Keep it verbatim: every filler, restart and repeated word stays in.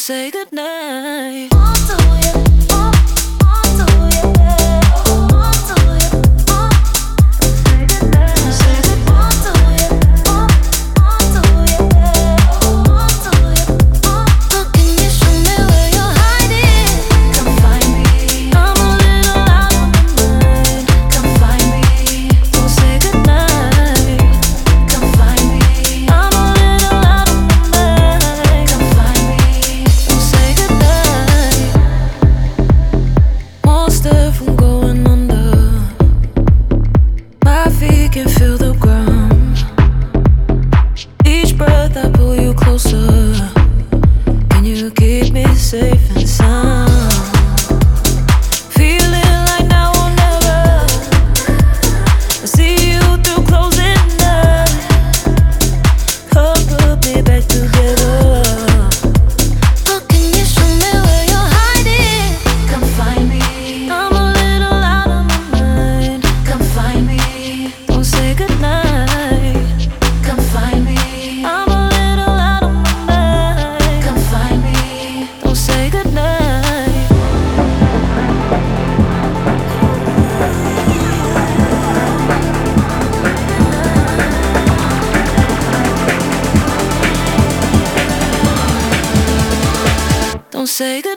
say goodnight. Can feel the ground. Each breath I pull you closer. Can you keep me safe and sound? Feeling like now or never. I see you through closing eyes. Come put me back together. But can you show me where you're hiding? Come find me. I'm a little out of my mind. Come find me. Say goodnight. Come find me. I'm a little out of my mind. Come find me. Don't say goodnight. Don't say goodnight.